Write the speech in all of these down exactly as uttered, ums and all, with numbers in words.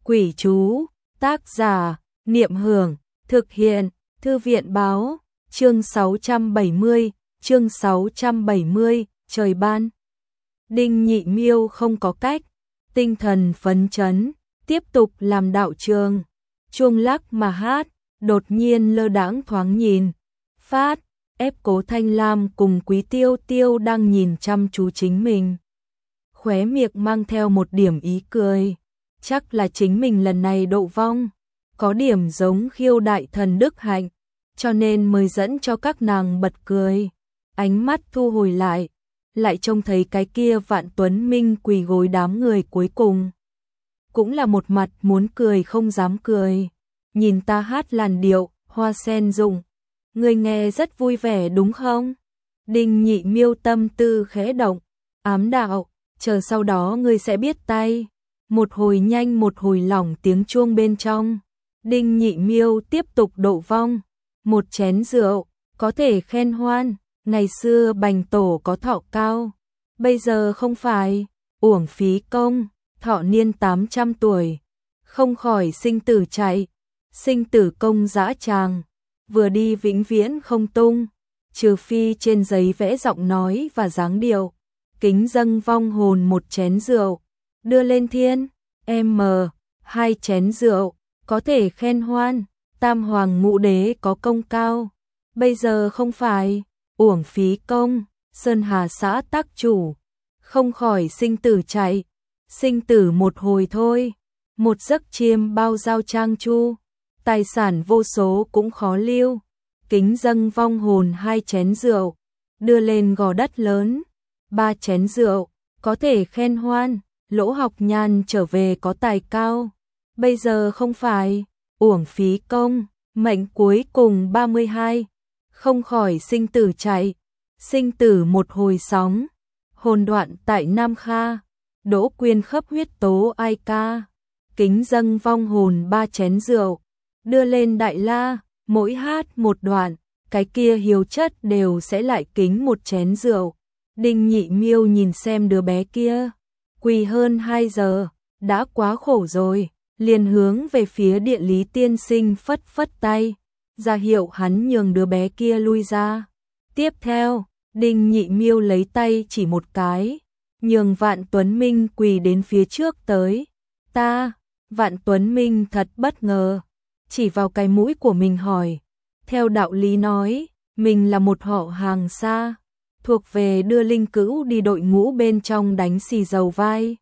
Quỷ chú, tác giả, Niệm Hưởng, thực hiện, Thư viện báo, chương sáu trăm bảy mươi, chương sáu trăm bảy mươi, trời ban. Đinh Nhị Miêu không có cách, tinh thần phấn chấn, tiếp tục làm đạo trường, chuông lắc mà hát, đột nhiên lơ đãng thoáng nhìn, phát, ép Cố Thanh Lam cùng Quý Tiêu Tiêu đang nhìn chăm chú chính mình. Khóe miệng mang theo một điểm ý cười, chắc là chính mình lần này độ vong, có điểm giống khiêu đại thần đức hạnh, cho nên mới dẫn cho các nàng bật cười. Ánh mắt thu hồi lại, lại trông thấy cái kia Vạn Tuấn Minh quỳ gối đám người cuối cùng. Cũng là một mặt muốn cười không dám cười, nhìn ta hát làn điệu, hoa sen rụng, người nghe rất vui vẻ đúng không? Đinh Nhị Miêu tâm tư khẽ động, ám đạo, chờ sau đó ngươi sẽ biết tay. Một hồi nhanh một hồi lỏng tiếng chuông bên trong. Đinh Nhị Miêu tiếp tục độ vong. Một chén rượu, có thể khen hoan. Ngày xưa Bành Tổ có thọ cao, bây giờ không phải, uổng phí công, thọ niên tám trăm tuổi. Không khỏi sinh tử chạy, sinh tử công dã tràng, vừa đi vĩnh viễn không tung, trừ phi trên giấy vẽ giọng nói và dáng điệu. Kính dâng vong hồn một chén rượu, đưa lên thiên, em mờ, hai chén rượu, có thể khen hoan, tam hoàng ngũ đế có công cao, bây giờ không phải, uổng phí công, Sơn Hà xã tác chủ, không khỏi sinh tử chạy, sinh tử một hồi thôi, một giấc chiêm bao giao trang chu, tài sản vô số cũng khó lưu, kính dâng vong hồn hai chén rượu, đưa lên gò đất lớn. Ba chén rượu, có thể khen hoan, Lỗ Học Nhan trở về có tài cao, bây giờ không phải, uổng phí công, mệnh cuối cùng ba mươi hai, không khỏi sinh tử chạy, sinh tử một hồi sóng, hồn đoạn tại Nam Kha, Đỗ Quyên khấp huyết tố ai ca, kính dâng vong hồn ba chén rượu, đưa lên Đại La, mỗi hát một đoạn, cái kia hiếu chất đều sẽ lại kính một chén rượu. Đinh Nhị Miêu nhìn xem đứa bé kia, quỳ hơn hai giờ, đã quá khổ rồi, liền hướng về phía Địa Lý tiên sinh phất phất tay, ra hiệu hắn nhường đứa bé kia lui ra. Tiếp theo, Đinh Nhị Miêu lấy tay chỉ một cái, nhường Vạn Tuấn Minh quỳ đến phía trước tới. Ta, Vạn Tuấn Minh thật bất ngờ, chỉ vào cái mũi của mình hỏi, theo đạo lý nói, mình là một họ hàng xa, thuộc về đưa linh cữu đi đội ngũ bên trong đánh xì dầu vai.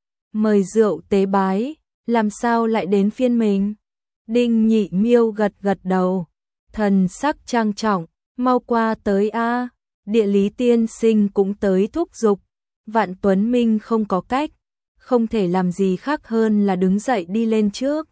Mời rượu tế bái, làm sao lại đến phiên mình? Đinh Nhị Miêu gật gật đầu, thần sắc trang trọng, mau qua tới a. Địa Lý tiên sinh cũng tới thúc giục. Vạn Tuấn Minh không có cách, không thể làm gì khác hơn là đứng dậy đi lên trước.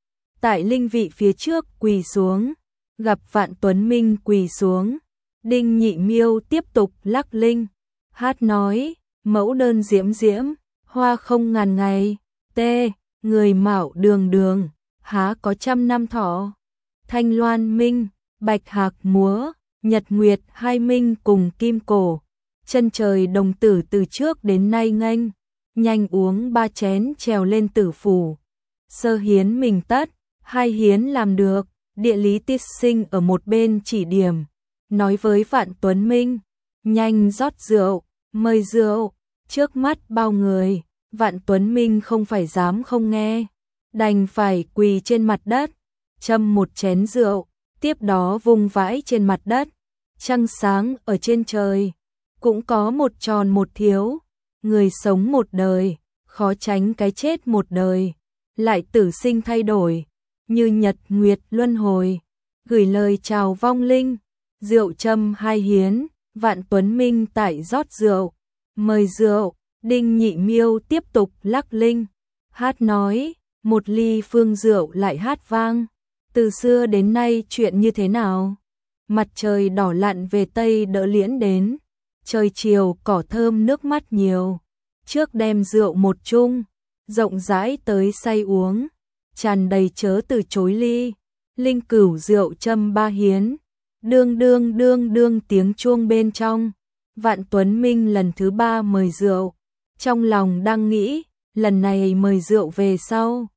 Tại linh vị phía trước quỳ xuống, gặp Vạn Tuấn Minh quỳ xuống. Đinh Nhị Miêu tiếp tục lắc linh, hát nói, mẫu đơn diễm diễm, hoa không ngàn ngày, tê, người mạo đường đường, há có trăm năm thọ. Thanh loan minh, bạch hạc múa, nhật nguyệt hai minh cùng kim cổ, chân trời đồng tử từ trước đến nay nghênh, nhanh uống ba chén trèo lên tử phủ. Sơ hiến mình tất, hai hiến làm được, Địa Lý tiết sinh ở một bên chỉ điểm. Nói với Vạn Tuấn Minh, nhanh rót rượu, mời rượu, trước mắt bao người, Vạn Tuấn Minh không phải dám không nghe, đành phải quỳ trên mặt đất, châm một chén rượu, tiếp đó vung vãi trên mặt đất, trăng sáng ở trên trời, cũng có một tròn một thiếu, người sống một đời, khó tránh cái chết một đời, lại tử sinh thay đổi, như nhật nguyệt luân hồi, gửi lời chào vong linh. Rượu châm hai hiến, Vạn Tuấn Minh tại rót rượu, mời rượu, Đinh Nhị Miêu tiếp tục lắc linh, hát nói, một ly phương rượu lại hát vang, từ xưa đến nay chuyện như thế nào? Mặt trời đỏ lặn về tây đỡ liễn đến, trời chiều cỏ thơm nước mắt nhiều, trước đem rượu một chung, rộng rãi tới say uống, tràn đầy chớ từ chối ly, linh cửu rượu châm ba hiến. Đương đương đương đương tiếng chuông bên trong, Vạn Tuấn Minh lần thứ ba mời rượu, trong lòng đang nghĩ, lần này mời rượu về sau,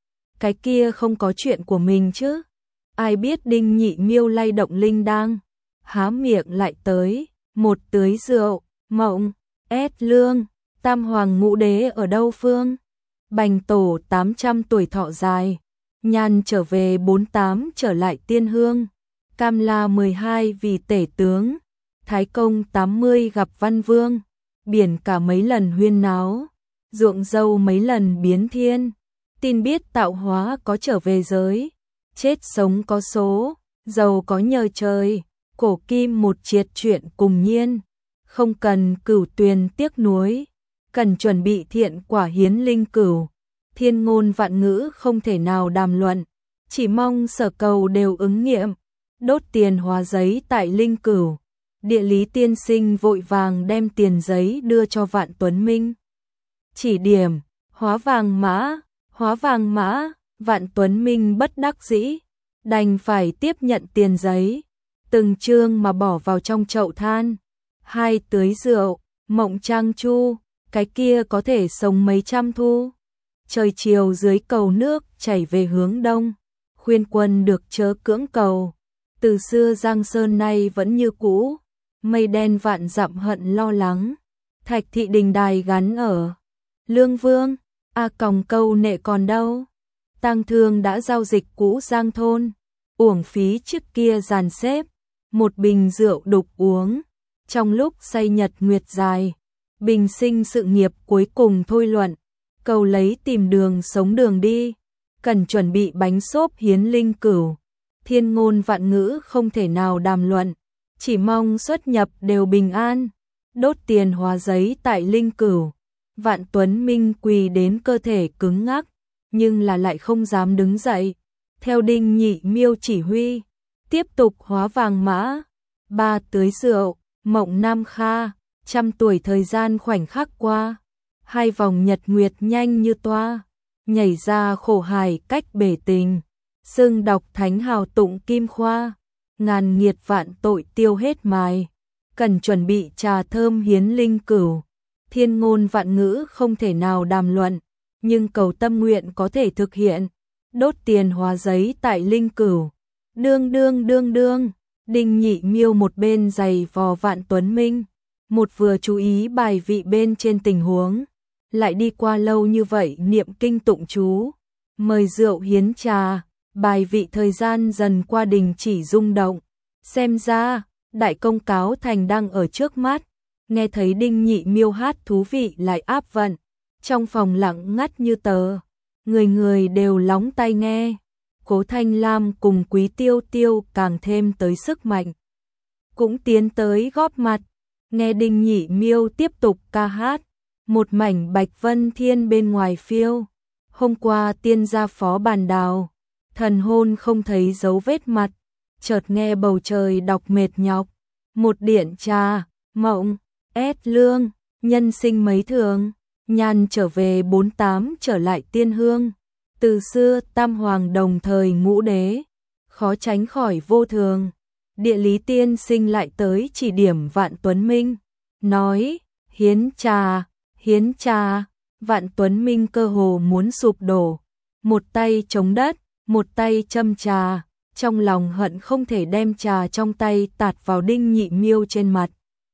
cái kia không có chuyện của mình chứ. Ai biết Đinh Nhị Miêu lay động linh đang, há miệng lại tới, một tưới rượu, Mộng, ét lương, tam hoàng ngũ đế ở đâu phương? Bành tổ tám trăm tuổi thọ dài, nhàn trở về bốn tám trở lại tiên hương, Cam La mười hai vì tể tướng, Thái Công tám mươi gặp Văn Vương, biển cả mấy lần huyên náo, ruộng dâu mấy lần biến thiên, tin biết tạo hóa có trở về giới, chết sống có số, giàu có nhờ trời, cổ kim một triệt chuyện cùng nhiên, không cần cửu tuyền tiếc nuối, cần chuẩn bị thiện quả hiến linh cửu, thiên ngôn vạn ngữ không thể nào đàm luận, chỉ mong sở cầu đều ứng nghiệm, đốt tiền hóa giấy tại linh cửu. Địa lý tiên sinh vội vàng đem tiền giấy đưa cho Vạn Tuấn Minh. Chỉ điểm, hóa vàng mã, hóa vàng mã, Vạn Tuấn Minh bất đắc dĩ, đành phải tiếp nhận tiền giấy, từng chương mà bỏ vào trong chậu than. Hai tưới rượu, Mộng Trang Chu, cái kia có thể sống mấy trăm thu. Trời chiều dưới cầu nước chảy về hướng đông, khuyên quân được chớ cưỡng cầu. Từ xưa Giang Sơn nay vẫn như cũ, mây đen vạn dặm hận lo lắng. Thạch thị đình đài gắn ở Lương Vương, a còng câu nệ còn đâu. Tang Thương đã giao dịch cũ Giang thôn, uổng phí trước kia dàn xếp, một bình rượu đục uống. Trong lúc say nhật nguyệt dài, bình sinh sự nghiệp cuối cùng thôi luận, cầu lấy tìm đường sống đường đi, cần chuẩn bị bánh xốp hiến linh cửu. Thiên ngôn vạn ngữ không thể nào đàm luận, chỉ mong xuất nhập đều bình an, đốt tiền hóa giấy tại linh cửu. Vạn Tuấn Minh quỳ đến cơ thể cứng ngắc, nhưng là lại không dám đứng dậy. Theo Đinh Nhị Miêu chỉ huy, tiếp tục hóa vàng mã, ba tưới rượu, Mộng Nam Kha, trăm tuổi thời gian khoảnh khắc qua, hai vòng nhật nguyệt nhanh như toa, nhảy ra khổ hài cách bể tình, xưng đọc thánh hào tụng kim khoa, ngàn nghiệt vạn tội tiêu hết mài, cần chuẩn bị trà thơm hiến linh cửu. Thiên ngôn vạn ngữ không thể nào đàm luận, nhưng cầu tâm nguyện có thể thực hiện, đốt tiền hóa giấy tại linh cửu. Đương đương đương đương, Đinh Nhị Miêu một bên giày vò Vạn Tuấn Minh, một vừa chú ý bài vị bên trên tình huống, lại đi qua lâu như vậy niệm kinh tụng chú, mời rượu hiến trà, bài vị thời gian dần qua đình chỉ rung động, xem ra, đại công cáo thành đang ở trước mắt. Nghe thấy Đinh Nhị Miêu hát thú vị lại áp vận, trong phòng lặng ngắt như tờ, người người đều lóng tai nghe. Cố Thanh Lam cùng Quý Tiêu Tiêu càng thêm tới sức mạnh, cũng tiến tới góp mặt, nghe Đinh Nhị Miêu tiếp tục ca hát, một mảnh bạch vân thiên bên ngoài phiêu. Hôm qua tiên gia phó bàn đào, thần hôn không thấy dấu vết mặt, chợt nghe bầu trời đọc mệt nhọc, một điện trà, Mộng, ét lương, nhân sinh mấy thường, nhàn trở về bốn tám trở lại tiên hương. Từ xưa tam hoàng đồng thời ngũ đế, khó tránh khỏi vô thường. Địa lý tiên sinh lại tới chỉ điểm Vạn Tuấn Minh, nói, hiến trà, hiến trà. Vạn Tuấn Minh cơ hồ muốn sụp đổ, một tay chống đất, một tay châm trà, trong lòng hận không thể đem trà trong tay tạt vào Đinh Nhị Miêu trên mặt.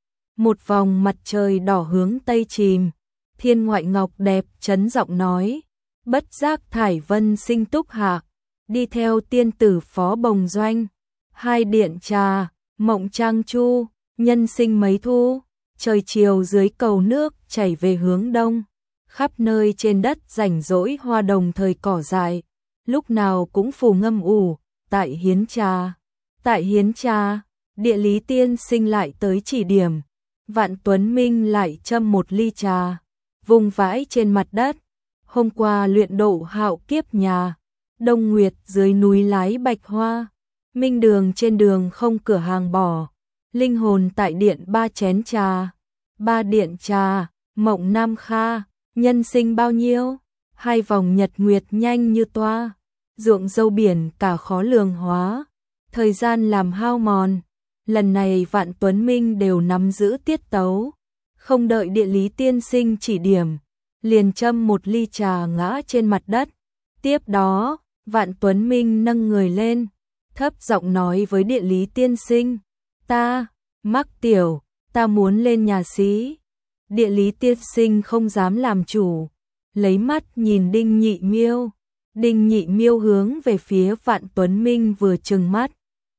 Một vòng mặt trời đỏ hướng tây chìm, Thiên Ngoại Ngọc đẹp chấn giọng nói, bất giác thải vân sinh túc hạ, đi theo tiên tử phó bồng doanh. Hai điện trà, Mộng Trang Chu, nhân sinh mấy thu, trời chiều dưới cầu nước chảy về hướng đông. Khắp nơi trên đất rảnh rỗi hoa đồng thời cỏ dại, lúc nào cũng phù ngâm ủ, tại hiến trà. Tại hiến trà, địa lý tiên sinh lại tới chỉ điểm, Vạn Tuấn Minh lại châm một ly trà, vùng vãi trên mặt đất. Hôm qua luyện độ hạo kiếp nhà, Đông Nguyệt dưới núi lái bạch hoa, Minh Đường trên đường không cửa hàng bỏ, linh hồn tại điện ba chén trà, ba điện trà, Mộng Nam Kha, nhân sinh bao nhiêu, hai vòng nhật nguyệt nhanh như toa, ruộng dâu biển cả khó lường hóa, thời gian làm hao mòn. Lần này Vạn Tuấn Minh đều nắm giữ tiết tấu, không đợi địa lý tiên sinh chỉ điểm, liền châm một ly trà ngã trên mặt đất, Tiếp đó, Vạn Tuấn Minh nâng người lên, thấp giọng nói với địa lý tiên sinh, ta, Mắc Tiểu, ta muốn lên nhà xí. Địa lý tiên sinh không dám làm chủ, lấy mắt nhìn Đinh Nhị Miêu. Đinh Nhị Miêu hướng về phía Vạn Tuấn Minh vừa trừng mắt,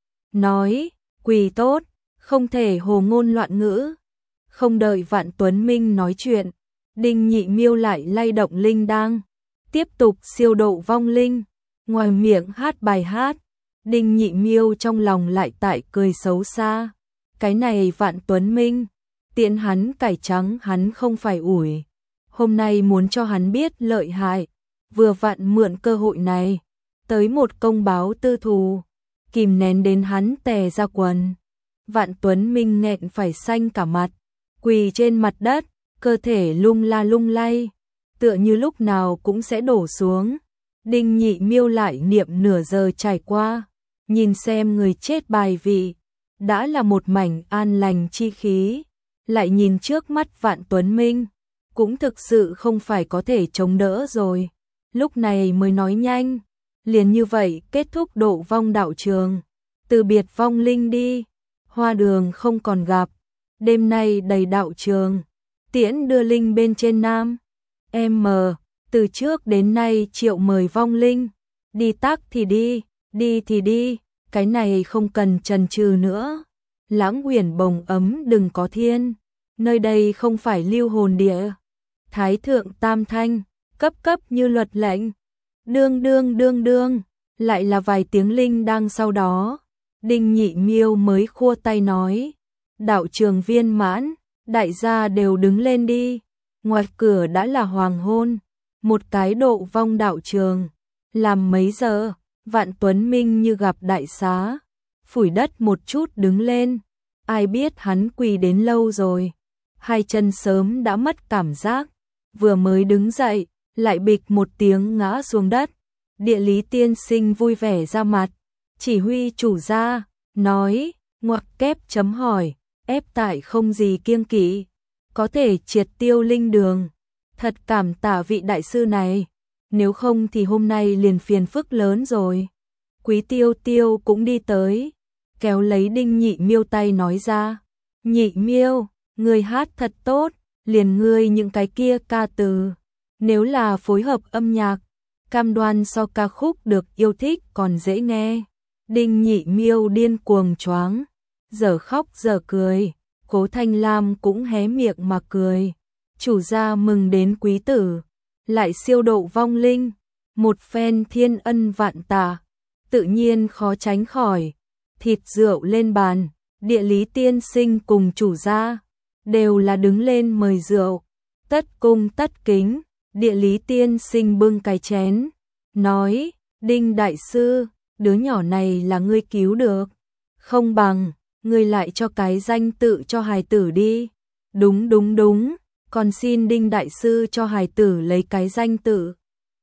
nói, quỳ tốt, không thể hồ ngôn loạn ngữ. Không đợi Vạn Tuấn Minh nói chuyện, Đinh Nhị Miêu lại lay động linh đăng, tiếp tục siêu độ vong linh, ngoài miệng hát bài hát. Đinh Nhị Miêu trong lòng lại tại cười xấu xa, cái này Vạn Tuấn Minh, tiện hắn cải trắng hắn không phải ủi, hôm nay muốn cho hắn biết lợi hại, vừa vặn mượn cơ hội này, tới một công báo tư thù, kìm nén đến hắn tè ra quần. Vạn Tuấn Minh nghẹn phải xanh cả mặt, quỳ trên mặt đất, cơ thể lung la lung lay, tựa như lúc nào cũng sẽ đổ xuống. Đinh Nhị Miêu lại niệm nửa giờ trải qua, nhìn xem người chết bài vị, đã là một mảnh an lành chi khí, lại nhìn trước mắt Vạn Tuấn Minh, cũng thực sự không phải có thể chống đỡ rồi. Lúc này mới nói nhanh, liền như vậy kết thúc độ vong đạo trường, từ biệt vong linh đi, hoa đường không còn gặp, đêm nay đầy đạo trường, tiễn đưa linh bên trên nam. Em mờ, từ trước đến nay Triệu mời vong linh, đi tắc thì đi, đi thì đi, cái này không cần chần chừ nữa. Lãng Uyển bồng ấm đừng có thiên, nơi đây không phải lưu hồn địa. Thái thượng tam thanh, cấp cấp như luật lệnh. Đương đương đương đương, lại là vài tiếng linh đang sau đó. Đinh Nhị Miêu mới khua tay nói, đạo trường viên mãn, đại gia đều đứng lên đi. Ngoài cửa đã là hoàng hôn, một cái độ vong đạo trường. Làm mấy giờ, Vạn Tuấn Minh như gặp đại xá, phủi đất một chút đứng lên. Ai biết hắn quỳ đến lâu rồi, hai chân sớm đã mất cảm giác, vừa mới đứng dậy, lại bịch một tiếng ngã xuống đất. Địa lý tiên sinh vui vẻ ra mặt, chỉ huy chủ gia, nói, ngoặc kép chấm hỏi, ép tại không gì kiêng kỵ, có thể triệt tiêu linh đường. Thật cảm tạ vị đại sư này, nếu không thì hôm nay liền phiền phức lớn rồi. Quý Tiêu Tiêu cũng đi tới, kéo lấy Đinh Nhị Miêu tay nói ra, Nhị Miêu, ngươi hát thật tốt, liền ngươi những cái kia ca từ, nếu là phối hợp âm nhạc, cam đoan so ca khúc được yêu thích còn dễ nghe. Đinh Nhị Miêu điên cuồng choáng, giờ khóc giờ cười, Cố Thanh Lam cũng hé miệng mà cười. Chủ gia mừng đến quý tử, lại siêu độ vong linh, một phen thiên ân vạn tạ, tự nhiên khó tránh khỏi. Thịt rượu lên bàn, địa lý tiên sinh cùng chủ gia đều là đứng lên mời rượu, tất cung tất kính. Địa lý tiên sinh bưng cái chén, nói, Đinh đại sư, đứa nhỏ này là ngươi cứu được, không bằng ngươi lại cho cái danh tự cho hài tử đi. Đúng đúng đúng, còn xin Đinh đại sư cho hài tử lấy cái danh tự.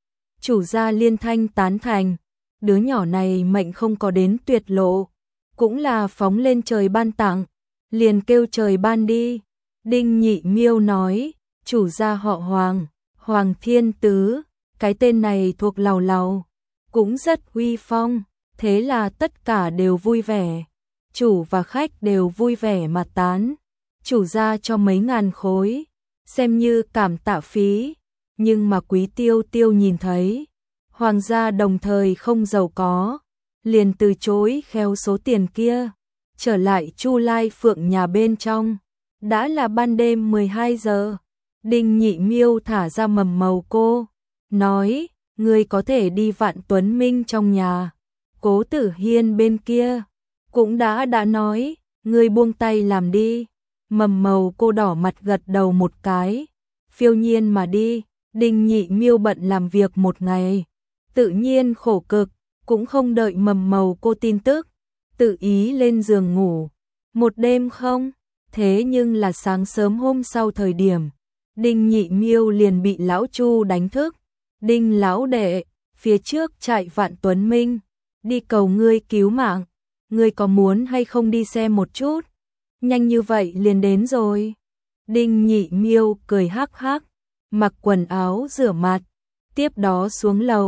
Chủ gia liên thanh tán thành, đứa nhỏ này mệnh không có đến tuyệt lộ, cũng là phóng lên trời ban tặng, liền kêu trời ban đi. Đinh Nhị Miêu nói, chủ gia họ Hoàng, Hoàng Thiên Tứ, cái tên này thuộc lầu lầu, cũng rất uy phong, thế là tất cả đều vui vẻ. Chủ và khách đều vui vẻ mà tán, chủ gia cho mấy ngàn khối, xem như cảm tạ phí, nhưng mà Quý Tiêu Tiêu nhìn thấy, Hoàng gia đồng thời không giàu có, liền từ chối kheo số tiền kia, trở lại Chu Lai Phượng nhà bên trong. Đã là ban đêm mười hai giờ, Đinh Nhị Miêu thả ra mầm màu cô, nói, ngươi có thể đi Vạn Tuấn Minh trong nhà, Cố Tử Hiên bên kia, cũng đã đã nói, ngươi buông tay làm đi. Mầm màu cô đỏ mặt gật đầu một cái, phiêu nhiên mà đi. Đinh Nhị Miêu bận làm việc một ngày, tự nhiên khổ cực, cũng không đợi mầm màu cô tin tức, tự ý lên giường ngủ. Một đêm không, thế nhưng là sáng sớm hôm sau thời điểm, Đinh Nhị Miêu liền bị lão Chu đánh thức. Đinh lão đệ, phía trước chạy Vạn Tuấn Minh, đi cầu ngươi cứu mạng, ngươi có muốn hay không đi xem một chút? Nhanh như vậy liền đến rồi. Đinh Nhị Miêu cười hắc hắc, mặc quần áo rửa mặt, tiếp đó xuống lầu,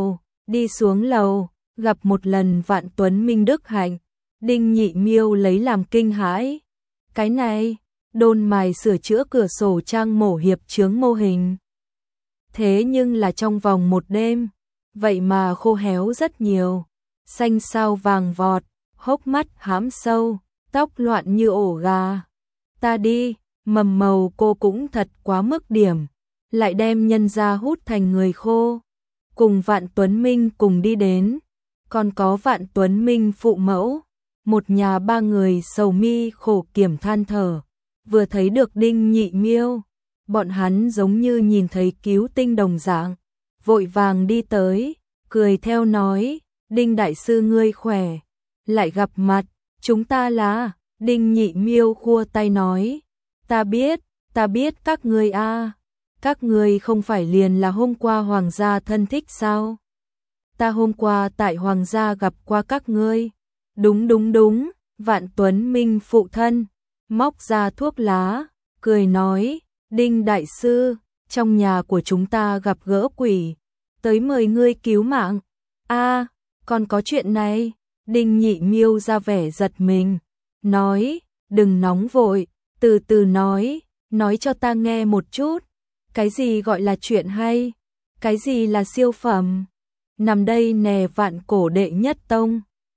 Đi xuống lầu, gặp một lần Vạn Tuấn Minh Đức Hạnh, Đinh Nhị Miêu lấy làm kinh hãi. Cái này, đôn mài sửa chữa cửa sổ trang mổ hiệp chướng mô hình. Thế nhưng là trong vòng một đêm, vậy mà khô héo rất nhiều, xanh xao vàng vọt, hốc mắt hám sâu, tóc loạn như ổ gà. Ta đi, mầm màu cô cũng thật quá mức điểm, lại đem nhân ra hút thành người khô. Cùng Vạn Tuấn Minh cùng đi đến, còn có Vạn Tuấn Minh phụ mẫu, một nhà ba người sầu mi khổ kiểm than thở, vừa thấy được Đinh Nhị Miêu, bọn hắn giống như nhìn thấy cứu tinh đồng dạng, vội vàng đi tới, cười theo nói, Đinh đại sư ngươi khỏe, lại gặp mặt, chúng ta là, Đinh Nhị Miêu khua tay nói, ta biết, ta biết các ngươi a, các ngươi không phải liền là hôm qua hoàng gia thân thích sao? Ta hôm qua tại hoàng gia gặp qua các ngươi. Đúng đúng đúng, Vạn Tuấn Minh phụ thân, móc ra thuốc lá, cười nói, Đinh đại sư, trong nhà của chúng ta gặp gỡ quỷ, tới mời ngươi cứu mạng. A, còn có chuyện này, Đinh Nhị Miêu ra vẻ giật mình, nói, đừng nóng vội, từ từ nói, nói cho ta nghe một chút, cái gì gọi là chuyện hay, cái gì là siêu phẩm, nằm đây nè Vạn Cổ đệ nhất tông.